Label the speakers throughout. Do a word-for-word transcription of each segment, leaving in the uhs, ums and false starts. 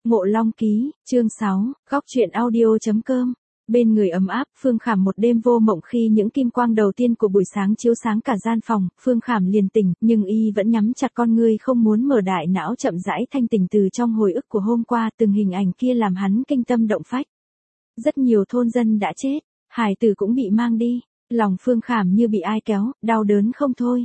Speaker 1: Ngộ Long ký, chương sáu, góc truyện audio chấm com. Bên người ấm áp, Phương Khảm một đêm vô mộng khi những kim quang đầu tiên của buổi sáng chiếu sáng cả gian phòng, Phương Khảm liền tỉnh, nhưng y vẫn nhắm chặt con ngươi không muốn mở đại não chậm rãi thanh tỉnh từ trong hồi ức của hôm qua, từng hình ảnh kia làm hắn kinh tâm động phách. Rất nhiều thôn dân đã chết, hài tử cũng bị mang đi, lòng Phương Khảm như bị ai kéo, đau đớn không thôi.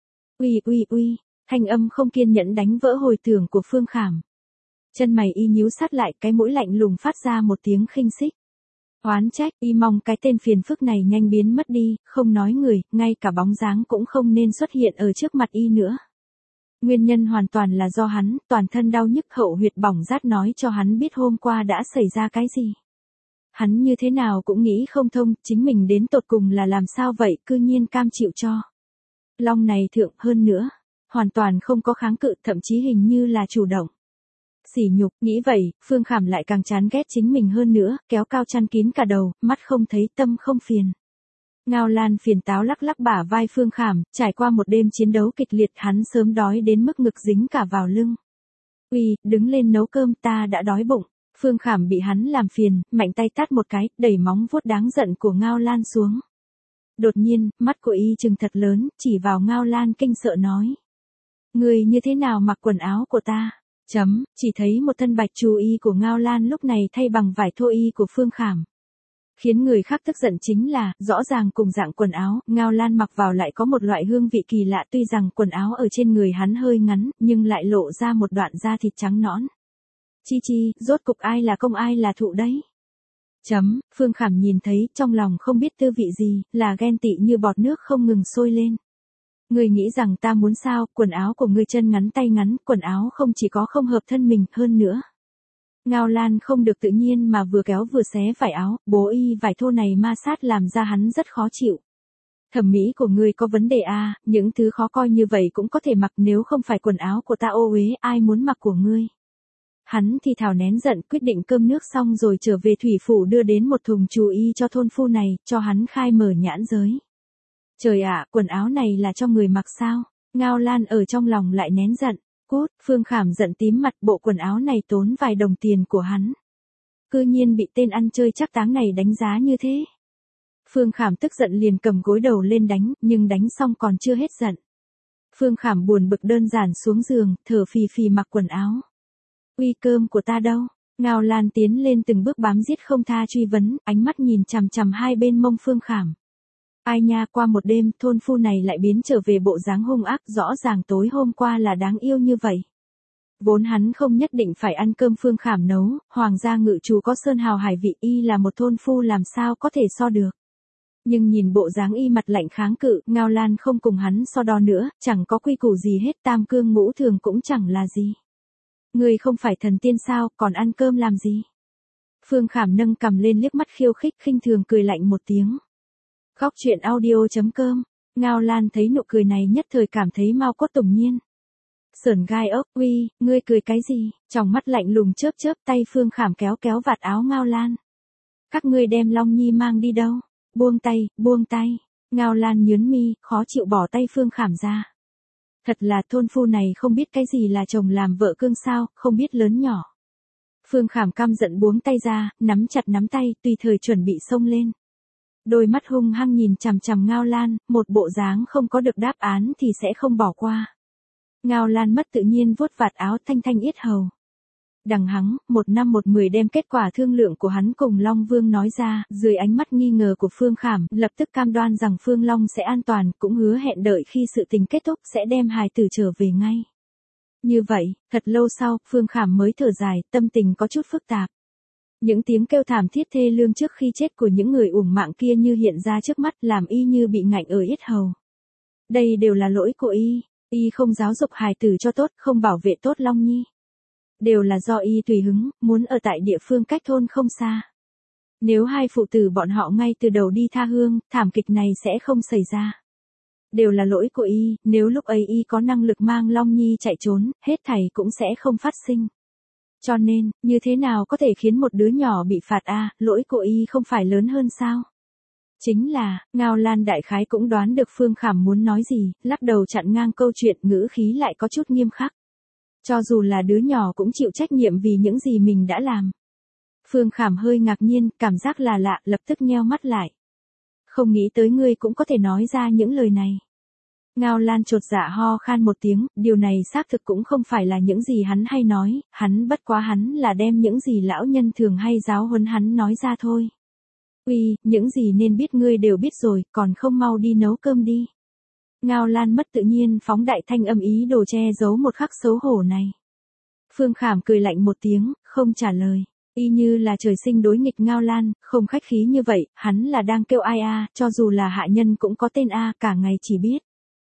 Speaker 1: Uy uy uy, thanh âm không kiên nhẫn đánh vỡ hồi tưởng của Phương Khảm. Chân mày y nhíu sát lại, cái mũi lạnh lùng phát ra một tiếng khinh xích. Oán trách, y mong cái tên phiền phức này nhanh biến mất đi, không nói người, ngay cả bóng dáng cũng không nên xuất hiện ở trước mặt y nữa. Nguyên nhân hoàn toàn là do hắn, toàn thân đau nhức hậu huyệt bỏng rát nói cho hắn biết hôm qua đã xảy ra cái gì. Hắn như thế nào cũng nghĩ không thông, chính mình đến tột cùng là làm sao vậy, cư nhiên cam chịu cho. Long này thượng hơn nữa, hoàn toàn không có kháng cự, thậm chí hình như là chủ động. Sỉ nhục, nghĩ vậy, Phương Khảm lại càng chán ghét chính mình hơn nữa, kéo cao chăn kín cả đầu, mắt không thấy tâm không phiền. Ngao Lan phiền táo lắc lắc bả vai Phương Khảm, trải qua một đêm chiến đấu kịch liệt hắn sớm đói đến mức ngực dính cả vào lưng. Uy, đứng lên nấu cơm, ta đã đói bụng. Phương Khảm bị hắn làm phiền, mạnh tay tát một cái, đẩy móng vuốt đáng giận của Ngao Lan xuống. Đột nhiên, mắt của y trừng thật lớn, chỉ vào Ngao Lan kinh sợ nói. Người như thế nào mặc quần áo của ta? Chấm, chỉ thấy một thân bạch chú y của Ngao Lan lúc này thay bằng vải thô y của Phương Khảm. Khiến người khác tức giận chính là, rõ ràng cùng dạng quần áo, Ngao Lan mặc vào lại có một loại hương vị kỳ lạ, tuy rằng quần áo ở trên người hắn hơi ngắn, nhưng lại lộ ra một đoạn da thịt trắng nõn. Chi chi, rốt cục ai là công ai là thụ đấy? Chấm, Phương Khảm nhìn thấy, trong lòng không biết tư vị gì, là ghen tị như bọt nước không ngừng sôi lên. Ngươi nghĩ rằng ta muốn sao, quần áo của ngươi chân ngắn tay ngắn, quần áo không chỉ có không hợp thân mình, hơn nữa. Ngao Lan không được tự nhiên mà vừa kéo vừa xé vải áo, bố y vải thô này ma sát làm ra hắn rất khó chịu. Thẩm mỹ của ngươi có vấn đề à, những thứ khó coi như vậy cũng có thể mặc, nếu không phải quần áo của ta ô uế, ai muốn mặc của ngươi. Hắn thì thào nén giận, quyết định cơm nước xong rồi trở về thủy phủ đưa đến một thùng chú y cho thôn phu này, cho hắn khai mở nhãn giới. Trời ạ, quần áo này là cho người mặc sao? Ngao Lan ở trong lòng lại nén giận. Cút, Phương Khảm giận tím mặt, bộ quần áo này tốn vài đồng tiền của hắn. Cư nhiên bị tên ăn chơi chắc táng này đánh giá như thế. Phương Khảm tức giận liền cầm gối đầu lên đánh, nhưng đánh xong còn chưa hết giận. Phương Khảm buồn bực đơn giản xuống giường, thở phì phì mặc quần áo. Uy, cơm của ta đâu? Ngao Lan tiến lên từng bước bám giết không tha truy vấn, ánh mắt nhìn chằm chằm hai bên mông Phương Khảm. Ai nha, qua một đêm, thôn phu này lại biến trở về bộ dáng hung ác, rõ ràng tối hôm qua là đáng yêu như vậy. Vốn hắn không nhất định phải ăn cơm Phương Khảm nấu, hoàng gia ngự chủ có sơn hào hải vị, y là một thôn phu làm sao có thể so được. Nhưng nhìn bộ dáng y mặt lạnh kháng cự, Ngao Lan không cùng hắn so đo nữa, chẳng có quy củ gì hết, tam cương ngũ thường cũng chẳng là gì. Người không phải thần tiên sao, còn ăn cơm làm gì? Phương Khảm nâng cằm lên liếc mắt khiêu khích, khinh thường cười lạnh một tiếng. Góc truyện audio chấm com. Ngao Lan thấy nụ cười này nhất thời cảm thấy mau cốt tủng nhiên. Sởn gai ốc, uy, ngươi cười cái gì? Trong mắt lạnh lùng chớp chớp, tay Phương Khảm kéo kéo vạt áo Ngao Lan. Các ngươi đem Long Nhi mang đi đâu? Buông tay, buông tay. Ngao Lan nhướng mi, khó chịu bỏ tay Phương Khảm ra. Thật là thôn phu này không biết cái gì là chồng làm vợ cương sao, không biết lớn nhỏ. Phương Khảm căm giận buông tay ra, nắm chặt nắm tay, tùy thời chuẩn bị xông lên. Đôi mắt hung hăng nhìn chằm chằm Ngao Lan, một bộ dáng không có được đáp án thì sẽ không bỏ qua. Ngao Lan mất tự nhiên vuốt vạt áo thanh thanh yết hầu. Đằng hắn, một năm một mười đem kết quả thương lượng của hắn cùng Long Vương nói ra, dưới ánh mắt nghi ngờ của Phương Khảm, lập tức cam đoan rằng Phương Long sẽ an toàn, cũng hứa hẹn đợi khi sự tình kết thúc sẽ đem hài tử trở về ngay. Như vậy, thật lâu sau, Phương Khảm mới thở dài, tâm tình có chút phức tạp. Những tiếng kêu thảm thiết thê lương trước khi chết của những người uổng mạng kia như hiện ra trước mắt, làm y như bị ngạnh ở yết hầu. Đây đều là lỗi của y, y không giáo dục hài tử cho tốt, không bảo vệ tốt Long Nhi. Đều là do y tùy hứng, muốn ở tại địa phương cách thôn không xa. Nếu hai phụ tử bọn họ ngay từ đầu đi tha hương, thảm kịch này sẽ không xảy ra. Đều là lỗi của y, nếu lúc ấy y có năng lực mang Long Nhi chạy trốn, hết thảy cũng sẽ không phát sinh. Cho nên, như thế nào có thể khiến một đứa nhỏ bị phạt a, à, lỗi của y không phải lớn hơn sao? Chính là, Ngao Lan đại khái cũng đoán được Phương Khảm muốn nói gì, lắc đầu chặn ngang câu chuyện, ngữ khí lại có chút nghiêm khắc. Cho dù là đứa nhỏ cũng chịu trách nhiệm vì những gì mình đã làm. Phương Khảm hơi ngạc nhiên, cảm giác là lạ, lập tức nheo mắt lại. Không nghĩ tới ngươi cũng có thể nói ra những lời này. Ngao Lan chột dạ ho khan một tiếng, điều này xác thực cũng không phải là những gì hắn hay nói, hắn bất quá hắn là đem những gì lão nhân thường hay giáo huấn hắn nói ra thôi. Uy, những gì nên biết ngươi đều biết rồi, còn không mau đi nấu cơm đi. Ngao Lan mất tự nhiên phóng đại thanh âm ý đồ che giấu một khắc xấu hổ này. Phương Khảm cười lạnh một tiếng, không trả lời. Y như là trời sinh đối nghịch Ngao Lan, không khách khí như vậy, hắn là đang kêu ai a, cho dù là hạ nhân cũng có tên a, cả ngày chỉ biết.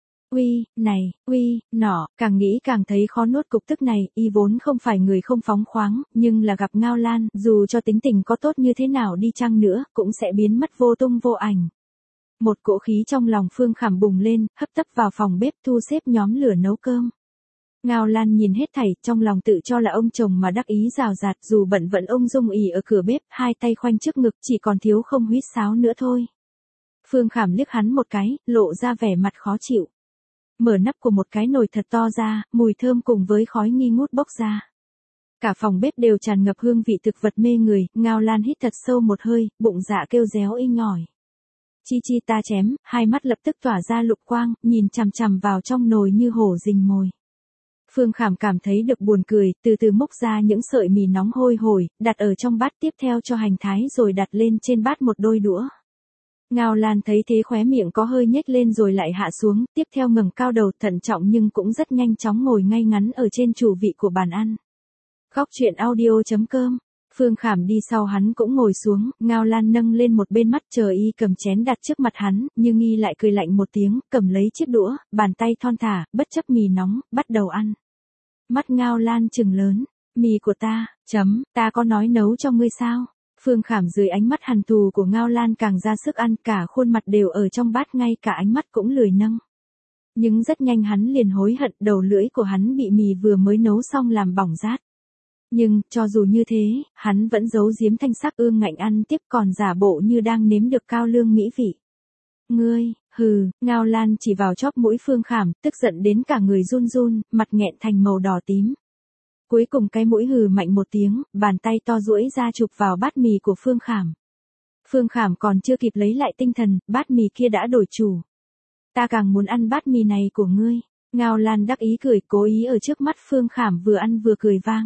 Speaker 1: Uy, này, uy, nọ, càng nghĩ càng thấy khó nuốt cục tức này, y vốn không phải người không phóng khoáng, nhưng là gặp Ngao Lan, dù cho tính tình có tốt như thế nào đi chăng nữa, cũng sẽ biến mất vô tung vô ảnh. Một cỗ khí trong lòng Phương Khảm bùng lên, hấp tấp vào phòng bếp thu xếp nhóm lửa nấu cơm. Ngao Lan nhìn hết thảy, trong lòng tự cho là ông chồng mà đắc ý rào rạt, dù bận vẫn ung dung ỉ ở cửa bếp, hai tay khoanh trước ngực, chỉ còn thiếu không huýt sáo nữa thôi. Phương Khảm liếc hắn một cái, lộ ra vẻ mặt khó chịu. Mở nắp của một cái nồi thật to ra, mùi thơm cùng với khói nghi ngút bốc ra. Cả phòng bếp đều tràn ngập hương vị thực vật mê người, Ngao Lan hít thật sâu một hơi, bụng dạ kêu réo inh ỏi. Chi chi ta chém, hai mắt lập tức tỏa ra lục quang, nhìn chằm chằm vào trong nồi như hổ rình mồi. Phương Khảm cảm thấy được buồn cười, từ từ múc ra những sợi mì nóng hôi hổi, đặt ở trong bát tiếp theo cho hành thái rồi đặt lên trên bát một đôi đũa. Ngao Lan thấy thế khóe miệng có hơi nhếch lên rồi lại hạ xuống, tiếp theo ngẩng cao đầu thận trọng nhưng cũng rất nhanh chóng ngồi ngay ngắn ở trên chủ vị của bàn ăn. Góc truyện audio chấm com. Phương Khảm đi sau hắn cũng ngồi xuống, Ngao Lan nâng lên một bên mắt chờ y cầm chén đặt trước mặt hắn, nhưng y lại cười lạnh một tiếng, cầm lấy chiếc đũa, bàn tay thon thả, bất chấp mì nóng, bắt đầu ăn. Mắt Ngao Lan trừng lớn, mì của ta, chấm, ta có nói nấu cho ngươi sao? Phương Khảm dưới ánh mắt hằn thù của Ngao Lan càng ra sức ăn, cả khuôn mặt đều ở trong bát, ngay cả ánh mắt cũng lười nâng. Nhưng rất nhanh hắn liền hối hận, đầu lưỡi của hắn bị mì vừa mới nấu xong làm bỏng rát. Nhưng, cho dù như thế, hắn vẫn giấu giếm thanh sắc ương ngạnh ăn tiếp, còn giả bộ như đang nếm được cao lương mỹ vị. Ngươi, hừ, Ngao Lan chỉ vào chóp mũi Phương Khảm, tức giận đến cả người run run, mặt nghẹn thành màu đỏ tím. Cuối cùng cái mũi hừ mạnh một tiếng, bàn tay to duỗi ra chụp vào bát mì của Phương Khảm. Phương Khảm còn chưa kịp lấy lại tinh thần, bát mì kia đã đổi chủ. Ta càng muốn ăn bát mì này của ngươi. Ngao Lan đắc ý cười, cố ý ở trước mắt Phương Khảm vừa ăn vừa cười vang.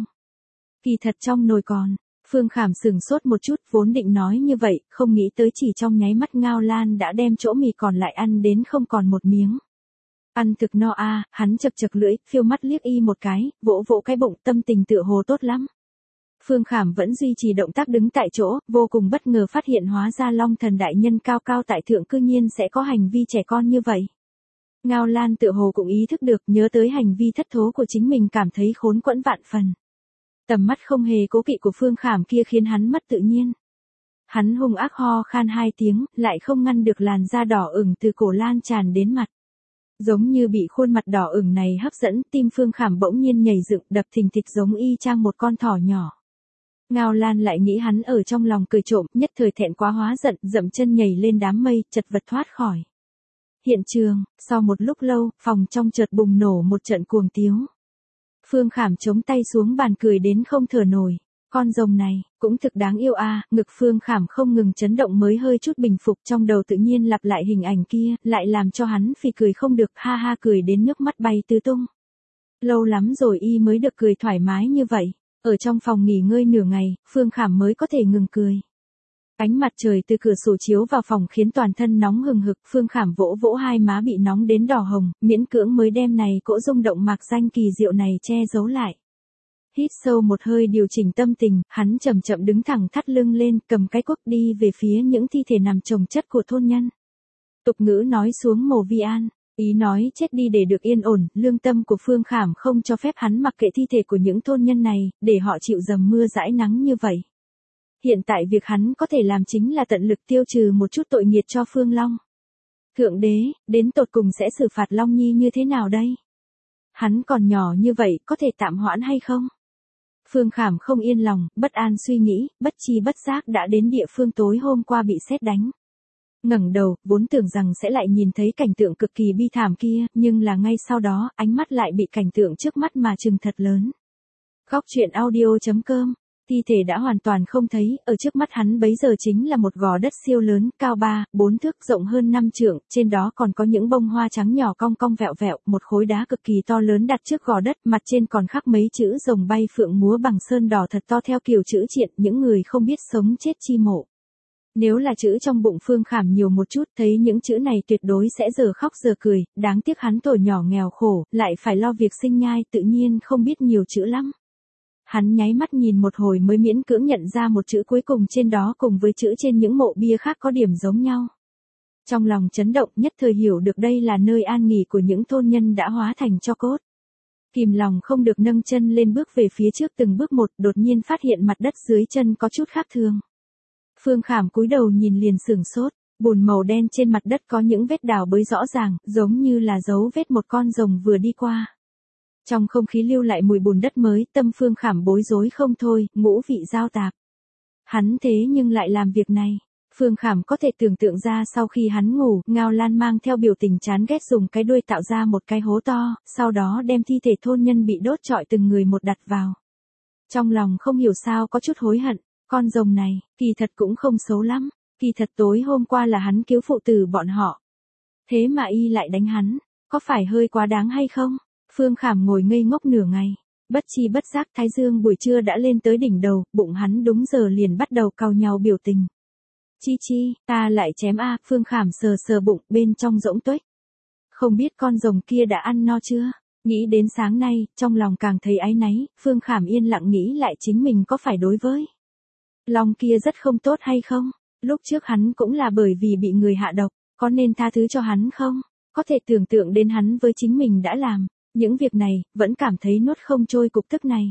Speaker 1: Kỳ thật trong nồi còn. Phương Khảm sừng sốt một chút, vốn định nói như vậy, không nghĩ tới chỉ trong nháy mắt Ngao Lan đã đem chỗ mì còn lại ăn đến không còn một miếng. Ăn thực no a, à, hắn chật chật lưỡi, phiêu mắt liếc y một cái, vỗ vỗ cái bụng, tâm tình tựa hồ tốt lắm. Phương Khảm vẫn duy trì động tác đứng tại chỗ, vô cùng bất ngờ phát hiện hóa ra Long Thần đại nhân cao cao tại thượng cư nhiên sẽ có hành vi trẻ con như vậy. Ngao Lan tựa hồ cũng ý thức được, nhớ tới hành vi thất thố của chính mình cảm thấy khốn quẫn vạn phần. Tầm mắt không hề cố kỵ của Phương Khảm kia khiến hắn mất tự nhiên. Hắn hung ác ho khan hai tiếng, lại không ngăn được làn da đỏ ửng từ cổ lan tràn đến mặt. Giống như bị khuôn mặt đỏ ửng này hấp dẫn, tim Phương Khảm bỗng nhiên nhảy dựng, đập thình thịch giống y chang một con thỏ nhỏ. Ngao Lan lại nghĩ hắn ở trong lòng cười trộm, nhất thời thẹn quá hóa giận, dậm chân nhảy lên đám mây, chật vật thoát khỏi hiện trường. Sau một lúc lâu, phòng trong chợt bùng nổ một trận cuồng tiếu. Phương Khảm chống tay xuống bàn cười đến không thở nổi. Con rồng này, cũng thực đáng yêu a, à, ngực Phương Khảm không ngừng chấn động mới hơi chút bình phục, trong đầu tự nhiên lặp lại hình ảnh kia, lại làm cho hắn phì cười không được, ha ha cười đến nước mắt bay tứ tung. Lâu lắm rồi y mới được cười thoải mái như vậy, ở trong phòng nghỉ ngơi nửa ngày, Phương Khảm mới có thể ngừng cười. Ánh mặt trời từ cửa sổ chiếu vào phòng khiến toàn thân nóng hừng hực, Phương Khảm vỗ vỗ hai má bị nóng đến đỏ hồng, miễn cưỡng mới đem này cỗ rung động mạc danh kỳ diệu này che giấu lại. Hít sâu một hơi điều chỉnh tâm tình, hắn chậm chậm đứng thẳng thắt lưng lên, cầm cái cuốc đi về phía những thi thể nằm chồng chất của thôn nhân. Tục ngữ nói xuống mồ vi an, ý nói chết đi để được yên ổn, lương tâm của Phương Khảm không cho phép hắn mặc kệ thi thể của những thôn nhân này, để họ chịu dầm mưa dãi nắng như vậy. Hiện tại việc hắn có thể làm chính là tận lực tiêu trừ một chút tội nghiệt cho Phương Long. Thượng đế, đến tột cùng sẽ xử phạt Long Nhi như thế nào đây? Hắn còn nhỏ như vậy, có thể tạm hoãn hay không? Phương Khảm không yên lòng, bất an suy nghĩ, bất chi bất giác đã đến địa phương tối hôm qua bị sét đánh. ngẩng đầu, vốn tưởng rằng sẽ lại nhìn thấy cảnh tượng cực kỳ bi thảm kia, nhưng là ngay sau đó, ánh mắt lại bị cảnh tượng trước mắt mà trừng thật lớn. Góc truyện audio.com, thi thể đã hoàn toàn không thấy, ở trước mắt hắn bấy giờ chính là một gò đất siêu lớn, cao ba, bốn thước, rộng hơn năm trượng, trên đó còn có những bông hoa trắng nhỏ cong cong vẹo vẹo, một khối đá cực kỳ to lớn đặt trước gò đất, mặt trên còn khắc mấy chữ rồng bay phượng múa bằng sơn đỏ thật to theo kiểu chữ triện, những người không biết sống chết chi mộ. Nếu là chữ trong bụng Phương Khảm nhiều một chút, thấy những chữ này tuyệt đối sẽ giờ khóc giờ cười, đáng tiếc hắn tuổi nhỏ nghèo khổ, lại phải lo việc sinh nhai, tự nhiên không biết nhiều chữ lắm. Hắn nháy mắt nhìn một hồi mới miễn cưỡng nhận ra một chữ cuối cùng trên đó cùng với chữ trên những mộ bia khác có điểm giống nhau. Trong lòng chấn động, nhất thời hiểu được đây là nơi an nghỉ của những thôn nhân đã hóa thành tro cốt. Kìm lòng không được nâng chân lên bước về phía trước từng bước một, đột nhiên phát hiện mặt đất dưới chân có chút khác thường. Phương Khảm cúi đầu nhìn liền sửng sốt, bùn màu đen trên mặt đất có những vết đào bới rõ ràng, giống như là dấu vết một con rồng vừa đi qua. Trong không khí lưu lại mùi bùn đất mới, tâm Phương Khảm bối rối không thôi, ngũ vị giao tạp. Hắn thế nhưng lại làm việc này. Phương Khảm có thể tưởng tượng ra sau khi hắn ngủ, Ngao Lan mang theo biểu tình chán ghét dùng cái đuôi tạo ra một cái hố to, sau đó đem thi thể thôn nhân bị đốt trọi từng người một đặt vào. Trong lòng không hiểu sao có chút hối hận, con rồng này, kỳ thật cũng không xấu lắm, kỳ thật tối hôm qua là hắn cứu phụ tử bọn họ. Thế mà y lại đánh hắn, có phải hơi quá đáng hay không? Phương Khảm ngồi ngây ngốc nửa ngày, bất chi bất giác thái dương buổi trưa đã lên tới đỉnh đầu, bụng hắn đúng giờ liền bắt đầu cau nhau biểu tình. Chi chi, ta lại chém a, Phương Khảm sờ sờ bụng, bên trong rỗng tuếch. Không biết con rồng kia đã ăn no chưa? Nghĩ đến sáng nay, trong lòng càng thấy áy náy, Phương Khảm yên lặng nghĩ lại chính mình có phải đối với Long kia rất không tốt hay không? Lúc trước hắn cũng là bởi vì bị người hạ độc, có nên tha thứ cho hắn không? Có thể tưởng tượng đến hắn với chính mình đã làm những việc này, vẫn cảm thấy nuốt không trôi cục tức này.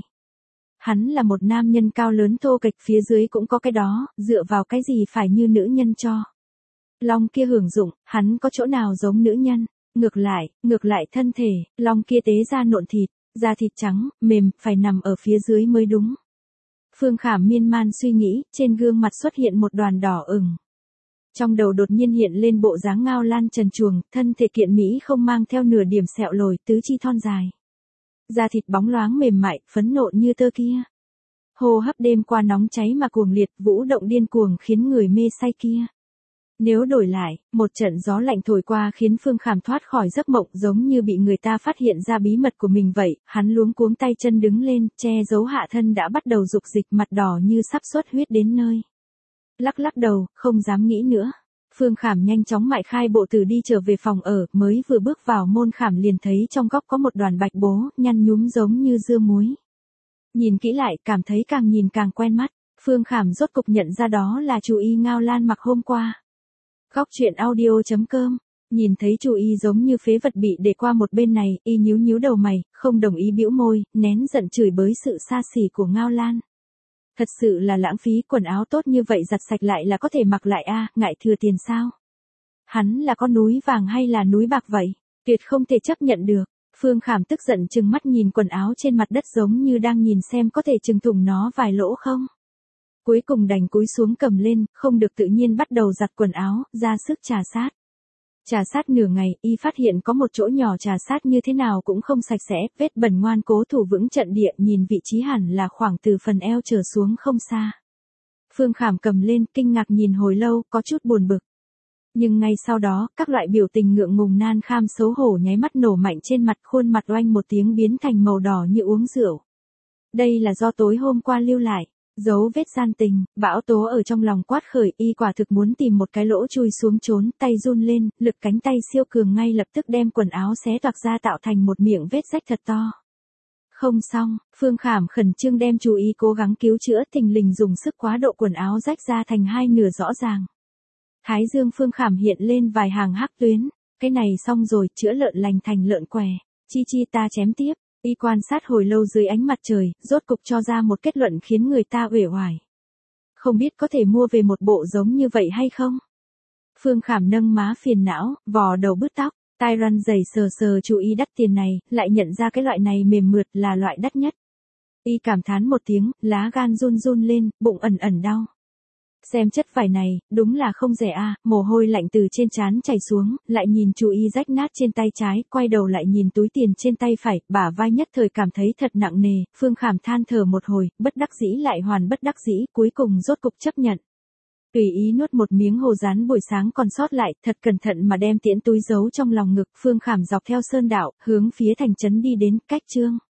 Speaker 1: Hắn là một nam nhân cao lớn thô kệch, phía dưới cũng có cái đó, dựa vào cái gì phải như nữ nhân cho. Long kia hưởng dụng, hắn có chỗ nào giống nữ nhân, ngược lại, ngược lại thân thể, long kia tế ra nộn thịt, da thịt trắng, mềm, phải nằm ở phía dưới mới đúng. Phương Khảm miên man suy nghĩ, trên gương mặt xuất hiện một đoàn đỏ ửng. Trong đầu đột nhiên hiện lên bộ dáng Ngao Lan trần truồng, thân thể kiện mỹ không mang theo nửa điểm sẹo lồi, tứ chi thon dài. Da thịt bóng loáng mềm mại, phấn nộn như tơ kia. Hô hấp đêm qua nóng cháy mà cuồng liệt, vũ động điên cuồng khiến người mê say kia. Nếu đổi lại, một trận gió lạnh thổi qua khiến Phương Khảm thoát khỏi giấc mộng, giống như bị người ta phát hiện ra bí mật của mình vậy, hắn luống cuống tay chân đứng lên, che giấu hạ thân đã bắt đầu dục dịch, mặt đỏ như sắp xuất huyết đến nơi. Lắc lắc đầu, không dám nghĩ nữa. Phương Khảm nhanh chóng mại khai bộ tử đi trở về phòng ở, mới vừa bước vào môn Khảm liền thấy trong góc có một đoàn bạch bố, nhăn nhúm giống như dưa muối. Nhìn kỹ lại, cảm thấy càng nhìn càng quen mắt, Phương Khảm rốt cục nhận ra đó là chú y Ngao Lan mặc hôm qua. Góc truyện audio.com, nhìn thấy chú y giống như phế vật bị để qua một bên này, y nhíu nhíu đầu mày, không đồng ý bĩu môi, nén giận chửi bới sự xa xỉ của Ngao Lan. Thật sự là lãng phí, quần áo tốt như vậy giặt sạch lại là có thể mặc lại a, à, ngại thừa tiền sao? Hắn là con núi vàng hay là núi bạc vậy? Tuyệt không thể chấp nhận được. Phương Khảm tức giận trừng mắt nhìn quần áo trên mặt đất giống như đang nhìn xem có thể trừng thủng nó vài lỗ không. Cuối cùng đành cúi xuống cầm lên, không được tự nhiên bắt đầu giặt quần áo, ra sức trà sát. Trà sát nửa ngày, y phát hiện có một chỗ nhỏ trà sát như thế nào cũng không sạch sẽ, vết bẩn ngoan cố thủ vững trận địa, nhìn vị trí hẳn là khoảng từ phần eo trở xuống không xa. Phương Khảm cầm lên, kinh ngạc nhìn hồi lâu, có chút buồn bực. Nhưng ngay sau đó, các loại biểu tình ngượng ngùng nan kham xấu hổ nháy mắt nổ mạnh trên mặt, khuôn mặt oanh một tiếng biến thành màu đỏ như uống rượu. Đây là do tối hôm qua lưu lại. Dấu vết gian tình, bão tố ở trong lòng quát khởi, y quả thực muốn tìm một cái lỗ chui xuống trốn, tay run lên, lực cánh tay siêu cường ngay lập tức đem quần áo xé toạc ra tạo thành một miệng vết rách thật to. Không xong, Phương Khảm khẩn trương đem chú ý cố gắng cứu chữa, thình lình dùng sức quá độ, quần áo rách ra thành hai nửa rõ ràng. Thái dương Phương Khảm hiện lên vài hàng hắc tuyến, cái này xong rồi, chữa lợn lành thành lợn què, chi chi ta chém tiếp. Y quan sát hồi lâu dưới ánh mặt trời, rốt cục cho ra một kết luận khiến người ta uể oải. Không biết có thể mua về một bộ giống như vậy hay không? Phương Khảm nâng má phiền não, vò đầu bứt tóc, tai răn dày sờ sờ chú ý đắt tiền này, lại nhận ra cái loại này mềm mượt là loại đắt nhất. Y cảm thán một tiếng, lá gan run run lên, bụng ẩn ẩn đau. Xem chất vải này, đúng là không rẻ a, mồ hôi lạnh từ trên trán chảy xuống, lại nhìn chú y rách nát trên tay trái, quay đầu lại nhìn túi tiền trên tay phải, bả vai nhất thời cảm thấy thật nặng nề, Phương Khảm than thở một hồi, bất đắc dĩ lại hoàn bất đắc dĩ, cuối cùng rốt cục chấp nhận. Tùy ý nuốt một miếng hồ rán buổi sáng còn sót lại, thật cẩn thận mà đem tiễn túi giấu trong lòng ngực, Phương Khảm dọc theo sơn đạo, hướng phía thành trấn đi đến, cách Trương